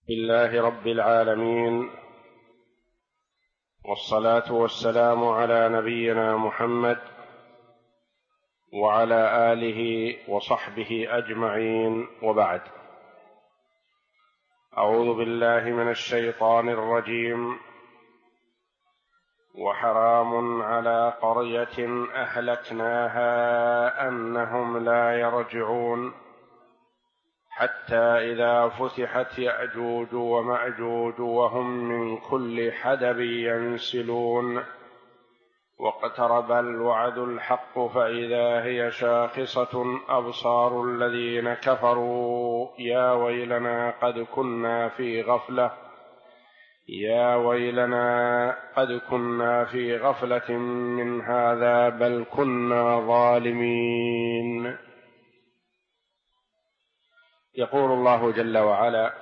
لله رب العالمين، والصلاة والسلام على نبينا محمد وعلى آله وصحبه أجمعين، وبعد. أعوذ بالله من الشيطان الرجيم. وحرام على قرية أهلكناها أنهم لا يرجعون حتى إذا فتحت يأجوج ومأجوج وهم من كل حدب ينسلون واقترب الوعد الحق فإذا هي شاخصة أبصار الذين كفروا يا ويلنا قد كنا في غفلة من هذا بل كنا ظالمين. يقول الله جل وعلا: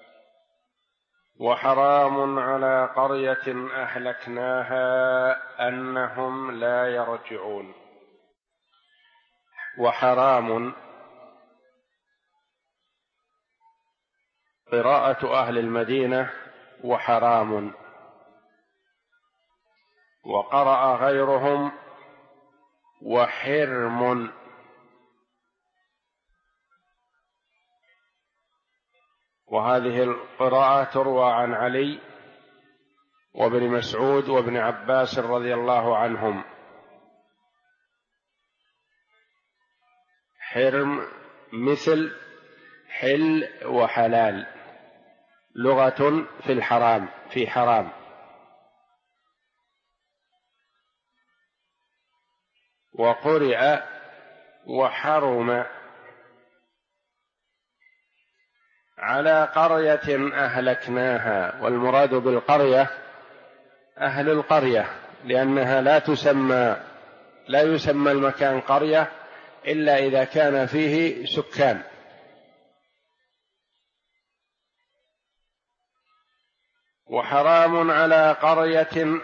وحرام على قرية أهلكناها أنهم لا يرجعون. وحرام قراءة أهل المدينة وحرام، وقرأ غيرهم وحرم، وهذه القراءة تروى عن علي وابن مسعود وابن عباس رضي الله عنهم. حرم مثل حل وحلال، لغة في الحرام، في حرام. وقرئ وحرم على قرية أهلكناها، والمراد بالقرية أهل القرية، لأنها لا يسمى المكان قرية إلا إذا كان فيه سكان. وحرام على قرية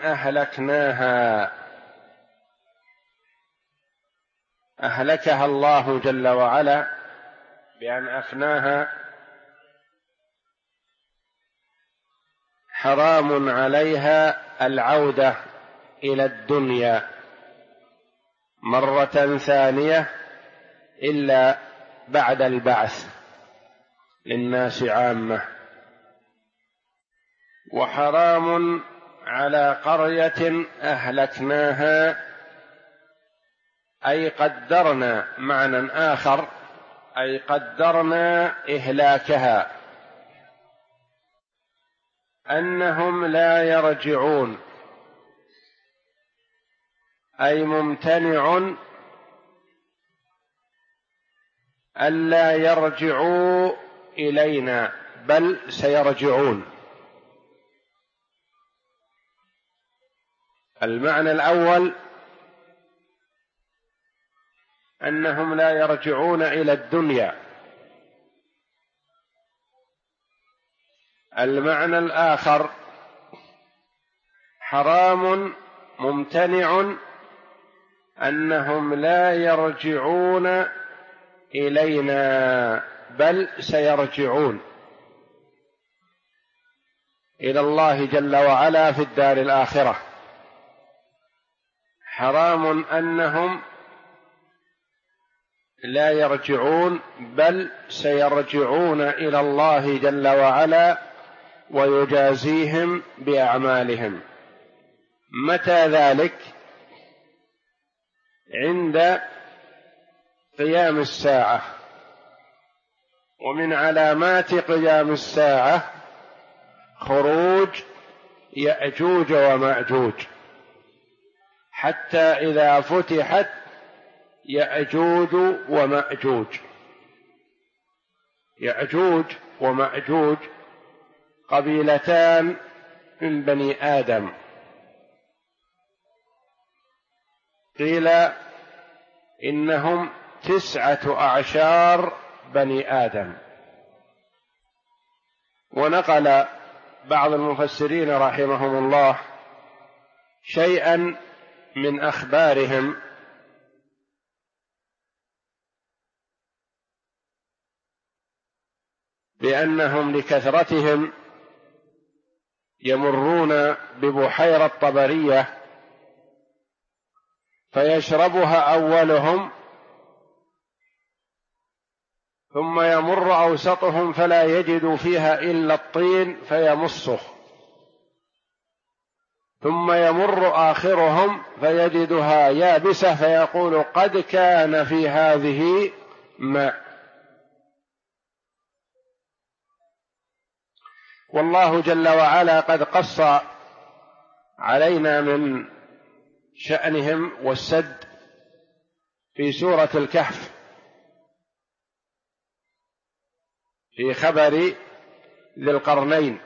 أهلكها الله جل وعلا بأن أفناها. حرام عليها العودة إلى الدنيا مرة ثانية إلا بعد البعث للناس عامة. وحرام على قرية أهلكناها أي قدرنا، معنى آخر أي قدرنا إهلاكها، أنهم لا يرجعون، أي ممتنع ألا يرجعوا إلينا، بل سيرجعون. المعنى الأول أنهم لا يرجعون إلى الدنيا. المعنى الآخر حرام ممتنع أنهم لا يرجعون إلينا، بل سيرجعون إلى الله جل وعلا في الدار الآخرة. حرام أنهم لا يرجعون، بل سيرجعون إلى الله جل وعلا ويجازيهم بأعمالهم. متى ذلك؟ عند قيام الساعة. ومن علامات قيام الساعة خروج يأجوج ومأجوج، حتى إذا فتحت يأجوج ومأجوج قبيلتان من بني آدم، قيل إنهم 9 أعشار بني آدم. ونقل بعض المفسرين رحمهم الله شيئا من أخبارهم بأنهم لكثرتهم يمرون ببحيرة طبرية فيشربها أولهم، ثم يمر أوسطهم فلا يجد فيها إلا الطين فيمصه، ثم يمر آخرهم فيجدها يابسة فيقول قد كان في هذه ماء. والله جل وعلا قد قص علينا من شأنهم والسد في سورة الكهف في خبر ذي القرنين،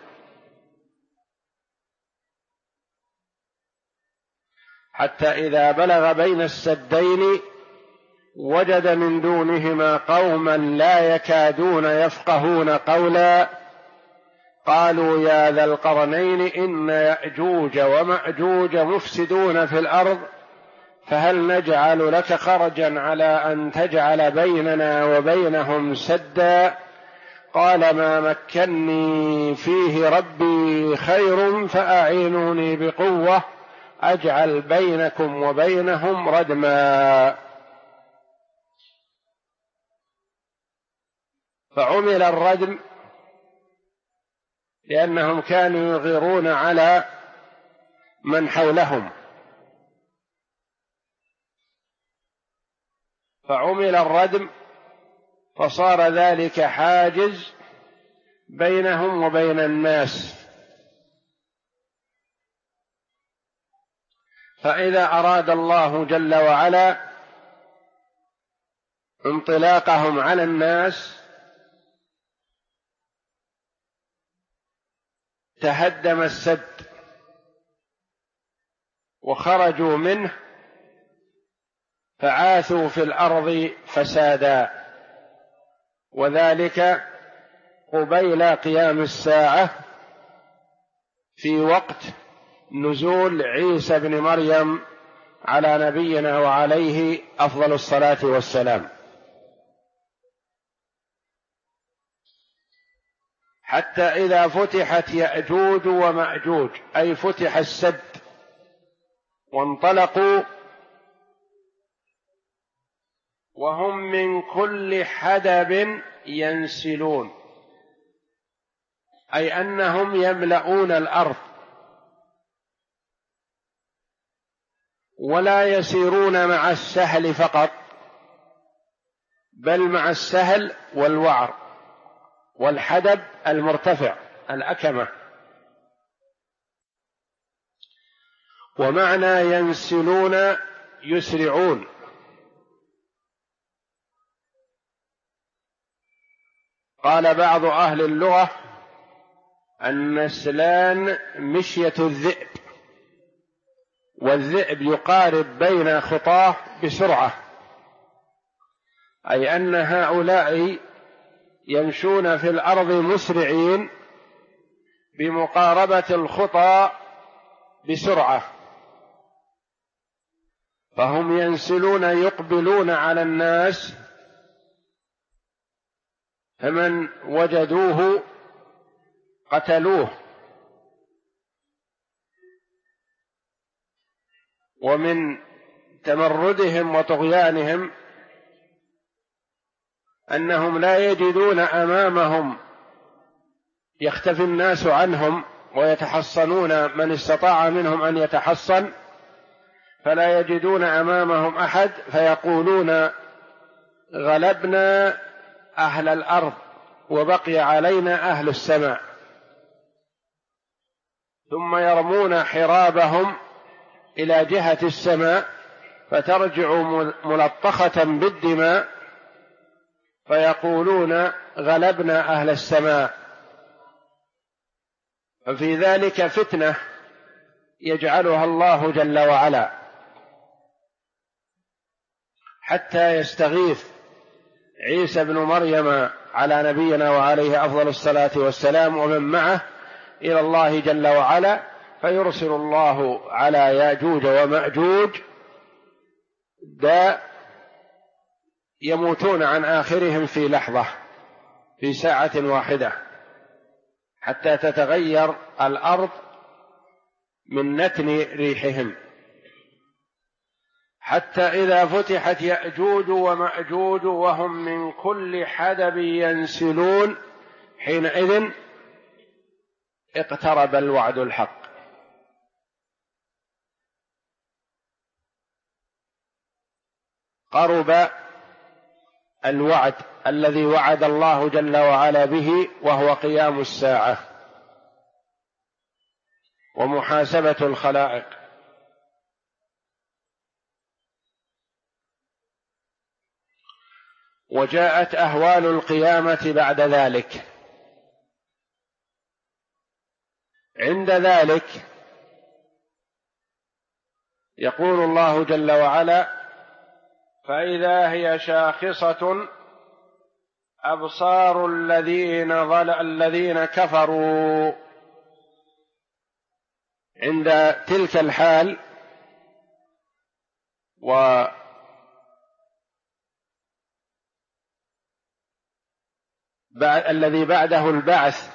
حتى إذا بلغ بين السدين وجد من دونهما قوما لا يكادون يفقهون قولا قالوا يا ذا القرنين إن يأجوج ومأجوج مفسدون في الأرض فهل نجعل لك خرجا على أن تجعل بيننا وبينهم سدا قال ما مكني فيه ربي خير فأعينوني بقوة أجعل بينكم وبينهم ردما. فعمل الردم لأنهم كانوا يغيرون على من حولهم، فعمل الردم فصار ذلك حاجز بينهم وبين الناس. فإذا أراد الله جل وعلا انطلاقهم على الناس تهدم السد وخرجوا منه فعاثوا في الأرض فسادا، وذلك قبيل قيام الساعة في وقت نزول عيسى بن مريم على نبينا وعليه أفضل الصلاة والسلام، حتى إذا فتحت يأجوج ومأجوج أي فتح السد وانطلقوا وهم من كل حدب ينسلون، أي أنهم يملؤون الأرض ولا يسيرون مع السهل فقط بل مع السهل والوعر والحدب المرتفع الأكمة. ومعنى ينسلون يسرعون، قال بعض أهل اللغة النسلان مشية الذئب، والذئب يقارب بين خطاه بسرعة، أي أن هؤلاء يمشون في الأرض مسرعين بمقاربة الخطى بسرعة، فهم ينسلون يقبلون على الناس، فمن وجدوه قتلوه. ومن تمردهم وطغيانهم أنهم لا يجدون أمامهم، يختفي الناس عنهم ويتحصنون، من استطاع منهم أن يتحصن فلا يجدون أمامهم أحد، فيقولون غلبنا أهل الأرض وبقي علينا أهل السماء، ثم يرمون حرابهم إلى جهة السماء فترجع ملطخة بالدماء فيقولون غلبنا أهل السماء. ففي ذلك فتنة يجعلها الله جل وعلا حتى يستغيث عيسى بن مريم على نبينا وعليه أفضل الصلاة والسلام ومن معه إلى الله جل وعلا، فيرسل الله على ياجوج ومأجوج داء يموتون عن آخرهم في لحظة في ساعة واحدة حتى تتغير الأرض من نتن ريحهم، حتى إذا فتحت يأجوج ومأجوج وهم من كل حدب ينسلون حينئذ اقترب الوعد الحق. قرب الوعد الذي وعد الله جل وعلا به، وهو قيام الساعة ومحاسبة الخلائق. وجاءت أهوال القيامة بعد ذلك. عند ذلك يقول الله جل وعلا: فإذا هي شاخصة أبصار الذين كفروا. عند تلك الحال الذي بعده البعث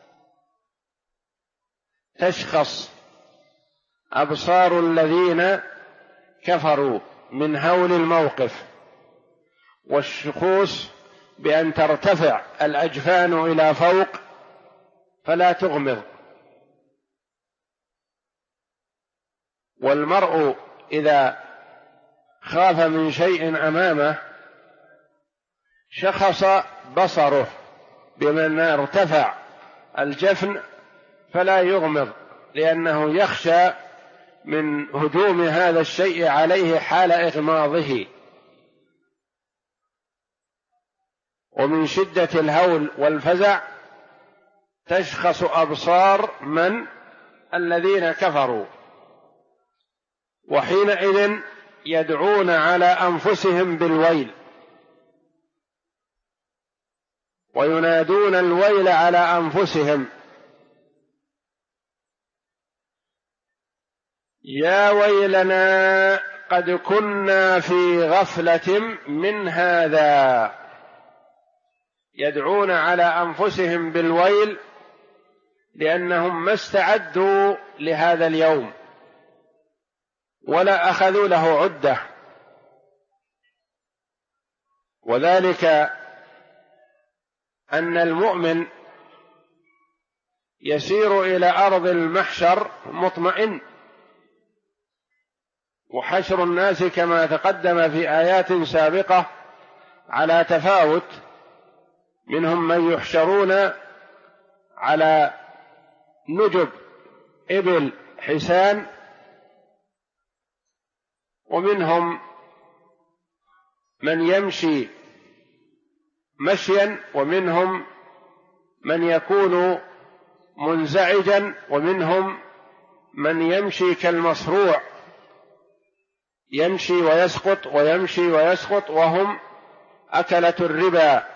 تشخص أبصار الذين كفروا من هول الموقف، والشخوص بأن ترتفع الأجفان إلى فوق فلا تغمض. والمرء إذا خاف من شيء أمامه شخص بصره بمن ارتفع الجفن فلا يغمض، لأنه يخشى من هجوم هذا الشيء عليه حال إغماضه. ومن شدة الهول والفزع تشخص أبصار الذين كفروا، وحينئذ يدعون على أنفسهم بالويل وينادون الويل على أنفسهم: يا ويلنا قد كنا في غفلة من هذا. يدعون على أنفسهم بالويل لأنهم ما استعدوا لهذا اليوم ولا أخذوا له عدة. وذلك أن المؤمن يسير إلى أرض المحشر مطمئن، وحشر الناس كما تقدم في آيات سابقة على تفاوت، منهم من يحشرون على نجب إبل حسان، ومنهم من يمشي مشيا، ومنهم من يكون منزعجا، ومنهم من يمشي كالمصروع يمشي ويسقط ويمشي ويسقط، وهم أكلة الربا،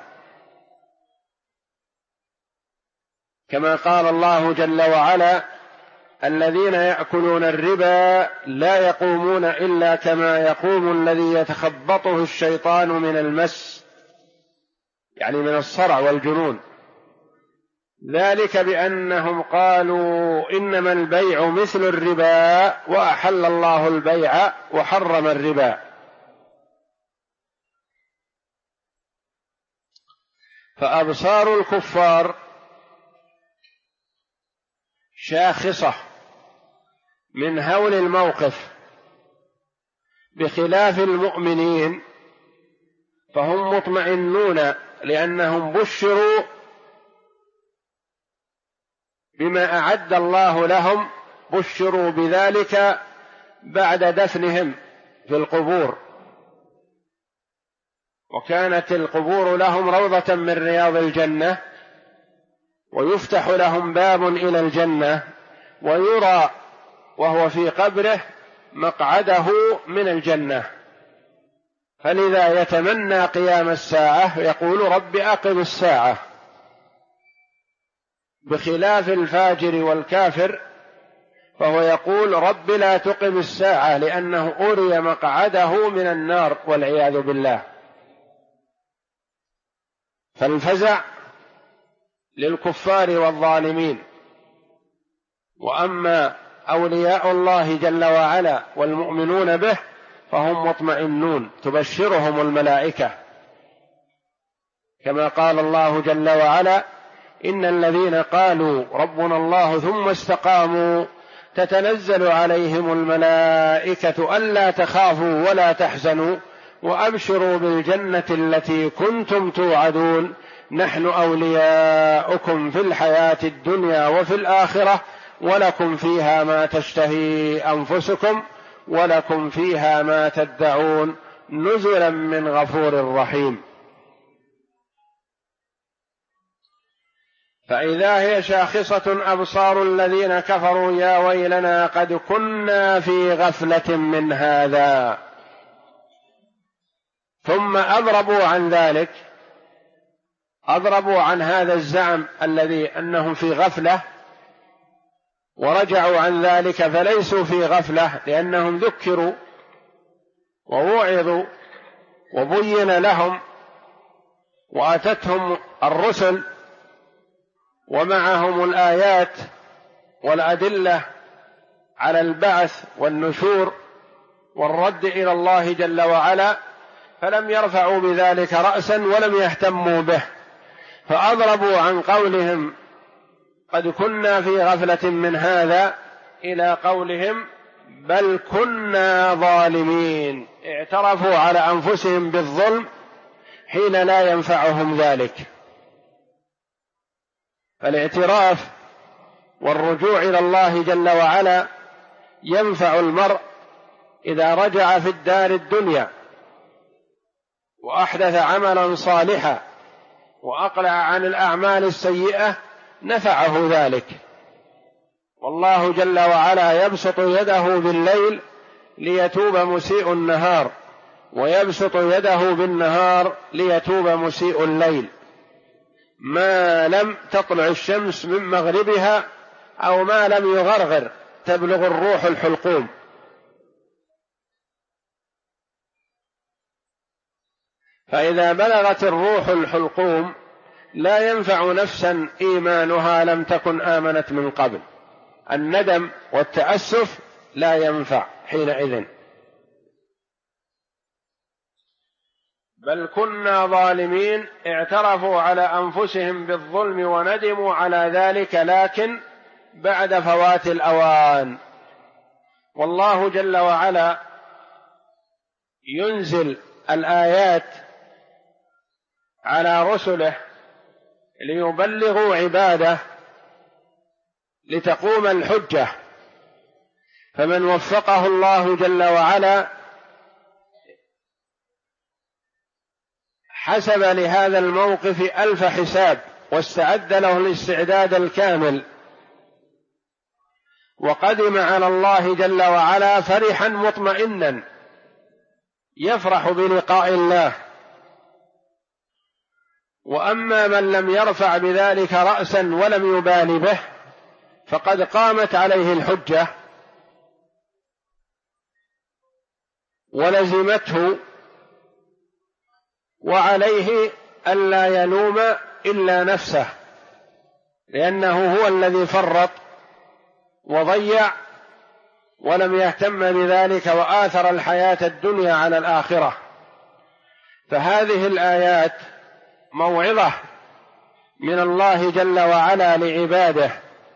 كما قال الله جل وعلا: الذين يأكلون الربا لا يقومون إلا كما يقوم الذي يتخبطه الشيطان من المس، يعني من الصرع والجنون. ذلك بأنهم قالوا إنما البيع مثل الربا وأحل الله البيع وحرم الربا. فأبصار الكفار شاخصة من هول الموقف، بخلاف المؤمنين فهم مطمئنون لأنهم بشروا بما أعد الله لهم، بشروا بذلك بعد دفنهم في القبور، وكانت القبور لهم روضة من رياض الجنة، ويفتح لهم باب إلى الجنة، ويرى وهو في قبره مقعده من الجنة، فلذا يتمنى قيام الساعة، يقول: رب أقم الساعة. بخلاف الفاجر والكافر فهو يقول: رب لا تقم الساعة، لأنه أري مقعده من النار والعياذ بالله. فالفزع للكفار والظالمين. وأما أولياء الله جل وعلا والمؤمنون به فهم مطمئنون، تبشرهم الملائكة، كما قال الله جل وعلا: إن الذين قالوا ربنا الله ثم استقاموا تتنزل عليهم الملائكة ألا تخافوا ولا تحزنوا وأبشروا بالجنة التي كنتم توعدون نحن أولياؤكم في الحياة الدنيا وفي الآخرة ولكم فيها ما تشتهي أنفسكم ولكم فيها ما تدعون نزلا من غفور رحيم. فإذا هي شاخصة أبصار الذين كفروا يا ويلنا قد كنا في غفلة من هذا. ثم أضربوا عن ذلك، أضربوا عن هذا الزعم الذي أنهم في غفلة، ورجعوا عن ذلك فليسوا في غفلة، لأنهم ذكروا ووعظوا وبين لهم وأتتهم الرسل ومعهم الآيات والأدلة على البعث والنشور والرد إلى الله جل وعلا، فلم يرفعوا بذلك رأسا ولم يهتموا به، فأضربوا عن قولهم قد كنا في غفلة من هذا إلى قولهم بل كنا ظالمين، اعترفوا على أنفسهم بالظلم حين لا ينفعهم ذلك. فالاعتراف والرجوع إلى الله جل وعلا ينفع المرء إذا رجع في الدار الدنيا وأحدث عملا صالحا وأقلع عن الأعمال السيئة، نفعه ذلك. والله جل وعلا يبسط يده بالليل ليتوب مسيء النهار، ويبسط يده بالنهار ليتوب مسيء الليل، ما لم تطلع الشمس من مغربها أو ما لم يغرغر تبلغ الروح الحلقوم. فإذا بلغت الروح الحلقوم لا ينفع نفسا إيمانها لم تكن آمنت من قبل، الندم والتأسف لا ينفع حينئذ. بل كنا ظالمين، اعترفوا على أنفسهم بالظلم وندموا على ذلك، لكن بعد فوات الأوان. والله جل وعلا ينزل الآيات على رسله ليبلغوا عباده لتقوم الحجة، فمن وفقه الله جل وعلا حسب لهذا الموقف ألف حساب واستعد له الاستعداد الكامل، وقدم على الله جل وعلا فرحا مطمئنا يفرح بلقاء الله. وأما من لم يرفع بذلك رأسا ولم يبال به فقد قامت عليه الحجة ولزمته، وعليه ألا يلوم إلا نفسه، لأنه هو الذي فرط وضيع ولم يهتم بذلك وآثر الحياة الدنيا على الآخرة. فهذه الآيات موعظة من الله جل وعلا لعباده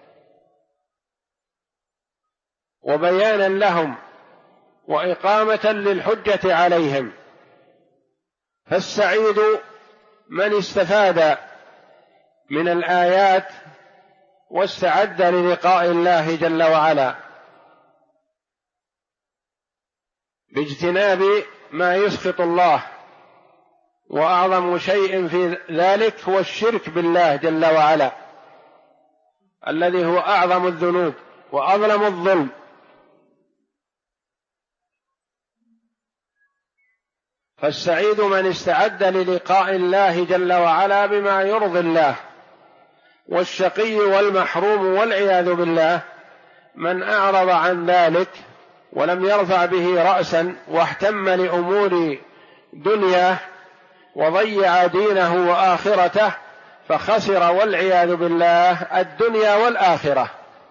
وبيانا لهم وإقامة للحجة عليهم. فالسعيد من استفاد من الآيات واستعد للقاء الله جل وعلا باجتناب ما يسخط الله، وأعظم شيء في ذلك هو الشرك بالله جل وعلا الذي هو أعظم الذنوب وأظلم الظلم. فالسعيد من استعد للقاء الله جل وعلا بما يرضي الله، والشقي والمحروم والعياذ بالله من أعرض عن ذلك ولم يرفع به رأسا واهتم لأمور دنياه وضيع دينه وآخرته فخسر والعياذ بالله الدنيا والآخرة.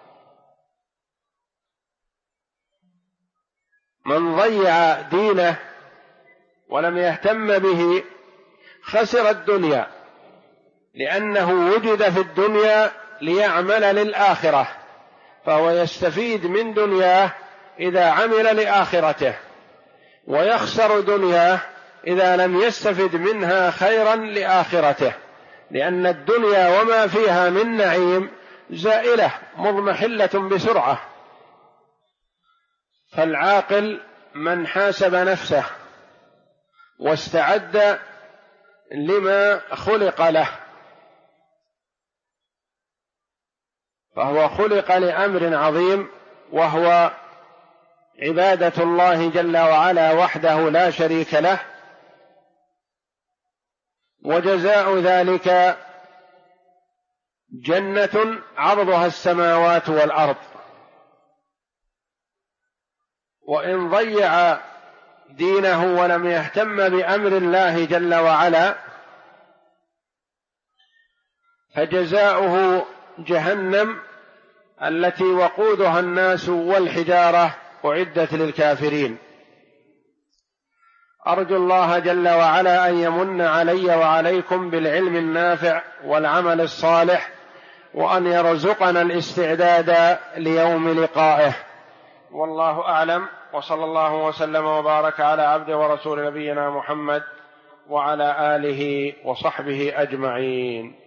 من ضيع دينه ولم يهتم به خسر الدنيا، لأنه وجد في الدنيا ليعمل للآخرة، فهو يستفيد من دنياه إذا عمل لآخرته، ويخسر دنياه إذا لم يستفد منها خيرا لآخرته، لأن الدنيا وما فيها من نعيم زائلة مضمحلة بسرعة. فالعاقل من حاسب نفسه واستعد لما خلق له، فهو خلق لأمر عظيم، وهو عبادة الله جل وعلا وحده لا شريك له، وجزاء ذلك جنة عرضها السماوات والأرض. وإن ضيع دينه ولم يهتم بأمر الله جل وعلا فجزاؤه جهنم التي وقودها الناس والحجارة أعدت للكافرين. أرجو الله جل وعلا أن يمن علي وعليكم بالعلم النافع والعمل الصالح، وأن يرزقنا الاستعداد ليوم لقائه. والله أعلم، وصلى الله وسلم وبارك على عبد ورسول نبينا محمد وعلى آله وصحبه أجمعين.